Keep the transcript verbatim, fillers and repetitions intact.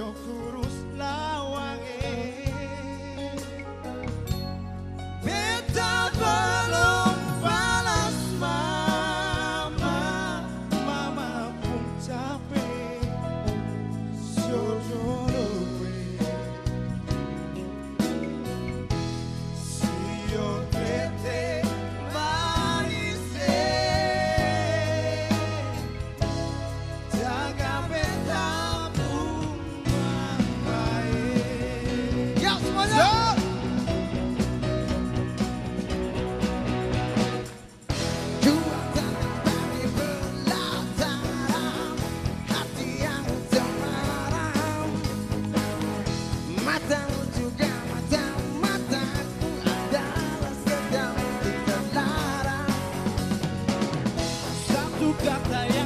kurus lawange. Beta belum balas mama, mama pun capek jodoh we. Sio tete manise, jaga beta pun mangkae. Ya semuanya. Dua tangan kami berlatar, hati yang termaram, matamu juga mata-mataku adalah sedang terlarang. Satu kata